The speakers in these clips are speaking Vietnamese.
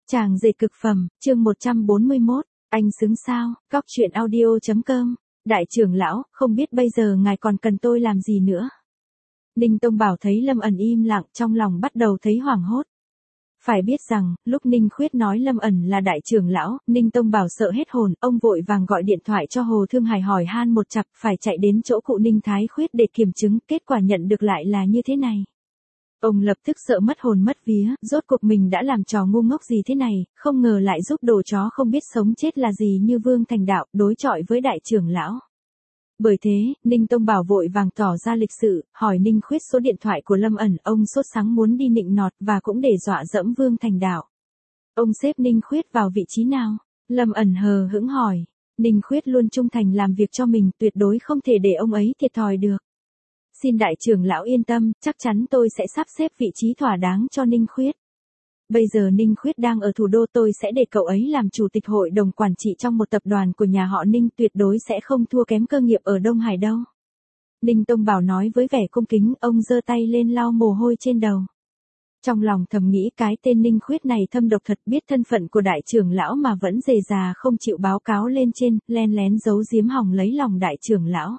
Chàng dệt cực phẩm, chương 141, anh xứng sao, Cóc truyện audio.com, đại trưởng lão, không biết bây giờ ngài còn cần tôi làm gì nữa. Ninh Tông Bảo thấy Lâm ẩn im lặng, trong lòng bắt đầu thấy hoảng hốt. Phải biết rằng, lúc Ninh Khuyết nói Lâm ẩn là đại trưởng lão, Ninh Tông Bảo sợ hết hồn, ông vội vàng gọi điện thoại cho Hồ Thương Hải hỏi han một chặp, phải chạy đến chỗ cụ Ninh Thái Khuyết để kiểm chứng, kết quả nhận được lại là như thế này. Ông lập tức sợ mất hồn mất vía, rốt cuộc mình đã làm trò ngu ngốc gì thế này, không ngờ lại giúp đồ chó không biết sống chết là gì như Vương Thành Đạo, đối chọi với đại trưởng lão. Bởi thế, Ninh Tông Bảo vội vàng tỏ ra lịch sự, hỏi Ninh Khuyết số điện thoại của Lâm ẩn, ông sốt sắng muốn đi nịnh nọt và cũng để dọa dẫm Vương Thành Đạo. Ông xếp Ninh Khuyết vào vị trí nào? Lâm ẩn hờ hững hỏi. Ninh Khuyết luôn trung thành làm việc cho mình, tuyệt đối không thể để ông ấy thiệt thòi được. Xin đại trưởng lão yên tâm, chắc chắn tôi sẽ sắp xếp vị trí thỏa đáng cho Ninh Khuyết. Bây giờ Ninh Khuyết đang ở thủ đô, tôi sẽ để cậu ấy làm chủ tịch hội đồng quản trị trong một tập đoàn của nhà họ Ninh, tuyệt đối sẽ không thua kém cơ nghiệp ở Đông Hải đâu. Ninh Tông Bảo nói với vẻ cung kính, ông giơ tay lên lau mồ hôi trên đầu. Trong lòng thầm nghĩ cái tên Ninh Khuyết này thâm độc thật, biết thân phận của đại trưởng lão mà vẫn dề dà không chịu báo cáo lên trên, len lén giấu giếm hòng lấy lòng đại trưởng lão.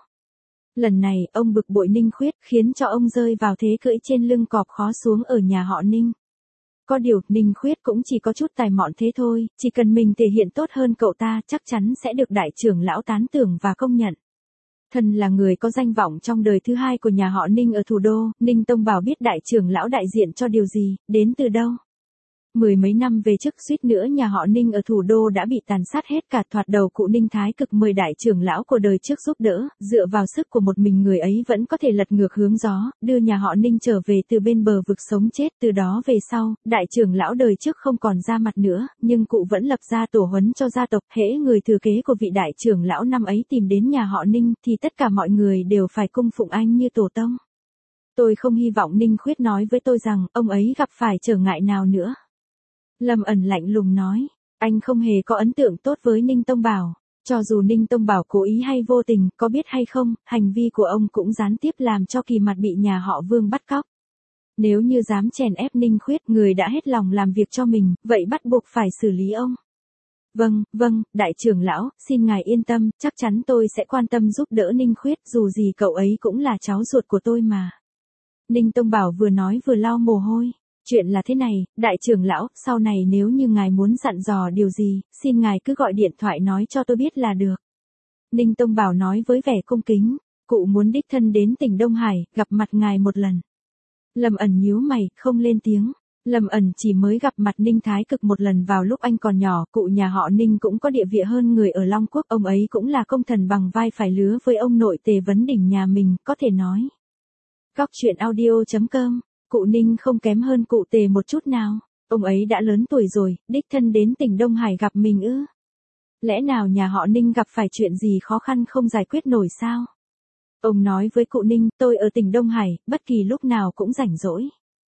Lần này, ông bực bội Ninh Khuyết, khiến cho ông rơi vào thế cưỡi trên lưng cọp khó xuống ở nhà họ Ninh. Có điều, Ninh Khuyết cũng chỉ có chút tài mọn thế thôi, chỉ cần mình thể hiện tốt hơn cậu ta, chắc chắn sẽ được đại trưởng lão tán thưởng và công nhận. Thân là người có danh vọng trong đời thứ hai của nhà họ Ninh ở thủ đô, Ninh Tông Bảo biết đại trưởng lão đại diện cho điều gì, đến từ đâu. Mười mấy năm về trước suýt nữa nhà họ Ninh ở thủ đô đã bị tàn sát hết cả, thoạt đầu cụ Ninh Thái Cực mời đại trưởng lão của đời trước giúp đỡ, dựa vào sức của một mình người ấy vẫn có thể lật ngược hướng gió, đưa nhà họ Ninh trở về từ bên bờ vực sống chết. Từ đó về sau, đại trưởng lão đời trước không còn ra mặt nữa, nhưng cụ vẫn lập ra tổ huấn cho gia tộc, hễ người thừa kế của vị đại trưởng lão năm ấy tìm đến nhà họ Ninh thì tất cả mọi người đều phải cung phụng anh như tổ tông. Tôi không hy vọng Ninh Khuyết nói với tôi rằng ông ấy gặp phải trở ngại nào nữa. Lâm ẩn lạnh lùng nói, anh không hề có ấn tượng tốt với Ninh Tông Bảo, cho dù Ninh Tông Bảo cố ý hay vô tình, có biết hay không, hành vi của ông cũng gián tiếp làm cho Kỳ Mặt bị nhà họ Vương bắt cóc. Nếu như dám chèn ép Ninh Khuyết, người đã hết lòng làm việc cho mình, vậy bắt buộc phải xử lý ông. Vâng, đại trưởng lão, xin ngài yên tâm, chắc chắn tôi sẽ quan tâm giúp đỡ Ninh Khuyết, dù gì cậu ấy cũng là cháu ruột của tôi mà. Ninh Tông Bảo vừa nói vừa lau mồ hôi. Chuyện là thế này, đại trưởng lão, sau này nếu như ngài muốn dặn dò điều gì, xin ngài cứ gọi điện thoại nói cho tôi biết là được. Ninh Tông Bảo nói với vẻ cung kính, cụ muốn đích thân đến tỉnh Đông Hải, gặp mặt ngài một lần. Lâm ẩn nhíu mày, không lên tiếng. Lâm ẩn chỉ mới gặp mặt Ninh Thái Cực một lần vào lúc anh còn nhỏ, cụ nhà họ Ninh cũng có địa vị hơn người ở Long Quốc, ông ấy cũng là công thần bằng vai phải lứa với ông nội Tề Vấn Đỉnh nhà mình, có thể nói. Cóc truyện audio.com. Cụ Ninh không kém hơn cụ Tề một chút nào, ông ấy đã lớn tuổi rồi, đích thân đến tỉnh Đông Hải gặp mình ư? Lẽ nào nhà họ Ninh gặp phải chuyện gì khó khăn không giải quyết nổi sao? Ông nói với cụ Ninh, tôi ở tỉnh Đông Hải, bất kỳ lúc nào cũng rảnh rỗi.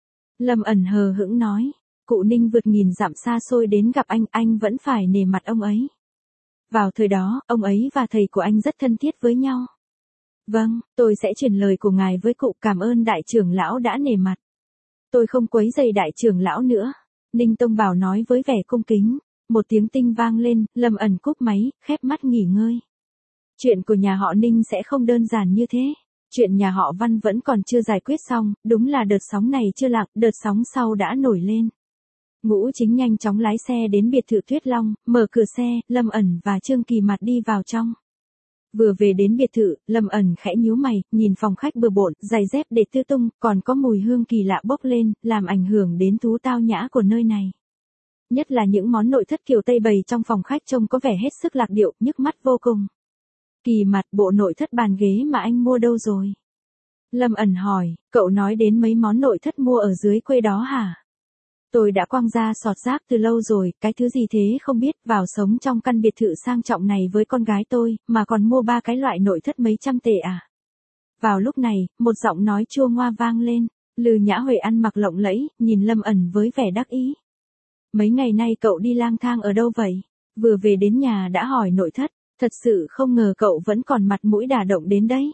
Lâm ẩn hờ hững nói, cụ Ninh vượt nghìn dặm xa xôi đến gặp anh vẫn phải nể mặt ông ấy. Vào thời đó, ông ấy và thầy của anh rất thân thiết với nhau. Vâng, tôi sẽ truyền lời của ngài với cụ, cảm ơn đại trưởng lão đã nể mặt. Tôi không quấy rầy đại trưởng lão nữa. Ninh Tông Bảo nói với vẻ cung kính. Một tiếng tinh vang lên, Lâm ẩn cúp máy, khép mắt nghỉ ngơi. Chuyện của nhà họ Ninh sẽ không đơn giản như thế. Chuyện nhà họ Văn vẫn còn chưa giải quyết xong, đúng là đợt sóng này chưa lặng, đợt sóng sau đã nổi lên. Ngũ Chính nhanh chóng lái xe đến biệt thự Tuyết Long, mở cửa xe, Lâm ẩn và Trương Kỳ Mặt đi vào trong. Vừa về đến biệt thự, Lâm ẩn khẽ nhíu mày, nhìn phòng khách bừa bộn, giày dép để tứ tung, còn có mùi hương kỳ lạ bốc lên, làm ảnh hưởng đến thú tao nhã của nơi này. Nhất là những món nội thất kiểu Tây bày trong phòng khách trông có vẻ hết sức lạc điệu, nhức mắt vô cùng. Kỳ Mặt, bộ nội thất bàn ghế mà anh mua đâu rồi? Lâm ẩn hỏi, cậu nói đến mấy món nội thất mua ở dưới quê đó hả? Tôi đã quăng ra sọt rác từ lâu rồi, cái thứ gì thế không biết, vào sống trong căn biệt thự sang trọng này với con gái tôi, mà còn mua 3 cái loại nội thất mấy trăm tệ à? Vào lúc này, một giọng nói chua ngoa vang lên, Lư Nhã Huệ ăn mặc lộng lẫy, nhìn Lâm ẩn với vẻ đắc ý. Mấy ngày nay cậu đi lang thang ở đâu vậy? Vừa về đến nhà đã hỏi nội thất, thật sự không ngờ cậu vẫn còn mặt mũi đả động đến đấy.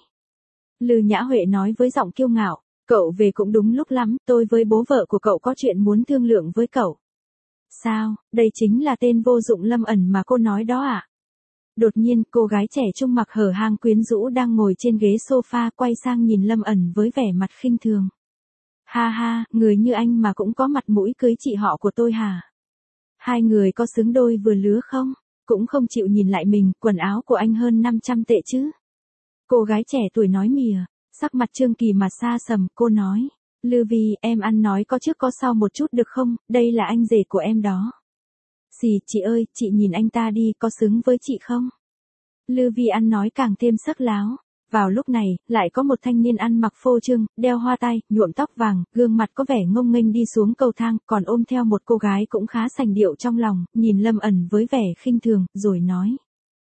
Lư Nhã Huệ nói với giọng kiêu ngạo. Cậu về cũng đúng lúc lắm, tôi với bố vợ của cậu có chuyện muốn thương lượng với cậu. Sao, đây chính là tên vô dụng Lâm ẩn mà cô nói đó à? Đột nhiên, cô gái trẻ trung mặc hở hang quyến rũ đang ngồi trên ghế sofa quay sang nhìn Lâm ẩn với vẻ mặt khinh thường. Ha ha, người như anh mà cũng có mặt mũi cưới chị họ của tôi hả? Hai người có xứng đôi vừa lứa không? Cũng không chịu nhìn lại mình, quần áo của anh hơn 500 tệ chứ. Cô gái trẻ tuổi nói mỉa, sắc mặt Trương Kỳ mà xa sầm, cô nói. Lư Vi, em ăn nói có trước có sau một chút được không, đây là anh rể của em đó. Xì, chị ơi, chị nhìn anh ta đi, có xứng với chị không? Lư Vi ăn nói càng thêm sắc láo. Vào lúc này, lại có một thanh niên ăn mặc phô trương, đeo hoa tai, nhuộm tóc vàng, gương mặt có vẻ ngông nghênh đi xuống cầu thang, còn ôm theo một cô gái cũng khá sành điệu trong lòng, nhìn Lâm ẩn với vẻ khinh thường, rồi nói.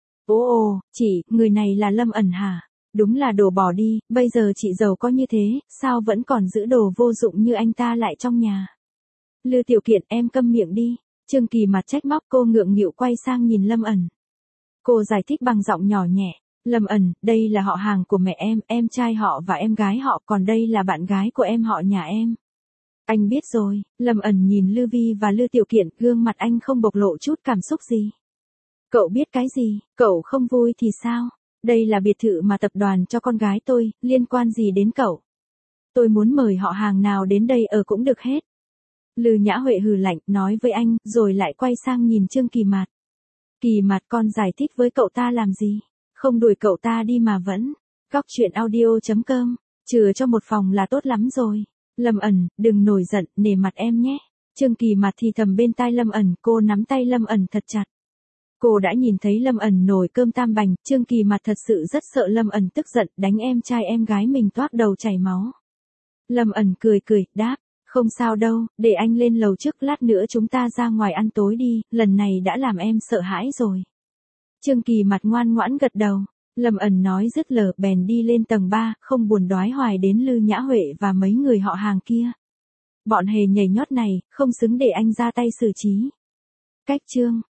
Ồ, chị, người này là Lâm ẩn hả? Đúng là đồ bỏ đi, bây giờ chị giàu có như thế, sao vẫn còn giữ đồ vô dụng như anh ta lại trong nhà? Lư Tiểu Kiện, em câm miệng đi. Trương Kỳ mặt trách móc, cô ngượng nghịu quay sang nhìn Lâm ẩn. Cô giải thích bằng giọng nhỏ nhẹ. Lâm ẩn, đây là họ hàng của mẹ em trai họ và em gái họ, còn đây là bạn gái của em họ nhà em. Anh biết rồi. Lâm ẩn nhìn Lư Vi và Lư Tiểu Kiện, gương mặt anh không bộc lộ chút cảm xúc gì. Cậu biết cái gì, cậu không vui thì sao? Đây là biệt thự mà tập đoàn cho con gái tôi, liên quan gì đến cậu? Tôi muốn mời họ hàng nào đến đây ở cũng được hết. Lư Nhã Huệ hừ lạnh, nói với anh, rồi lại quay sang nhìn Trương Kỳ Mạt. Kỳ Mạt, con giải thích với cậu ta làm gì? Không đuổi cậu ta đi mà vẫn. Góc truyện audio.com, chừa cho một phòng là tốt lắm rồi. Lâm ẩn, đừng nổi giận, nể mặt em nhé. Trương Kỳ Mạt thì thầm bên tai Lâm ẩn, cô nắm tay Lâm ẩn thật chặt. Cô đã nhìn thấy Lâm ẩn nồi cơm tam bành, Trương Kỳ Mạt thật sự rất sợ Lâm ẩn tức giận, đánh em trai em gái mình toát đầu chảy máu. Lâm ẩn cười cười, đáp, không sao đâu, để anh lên lầu trước, lát nữa chúng ta ra ngoài ăn tối đi, lần này đã làm em sợ hãi rồi. Trương Kỳ Mạt ngoan ngoãn gật đầu. Lâm ẩn nói dứt lời bèn đi lên tầng 3, không buồn đoái hoài đến Lư Nhã Huệ và mấy người họ hàng kia. Bọn hề nhảy nhót này, không xứng để anh ra tay xử trí. Cách chương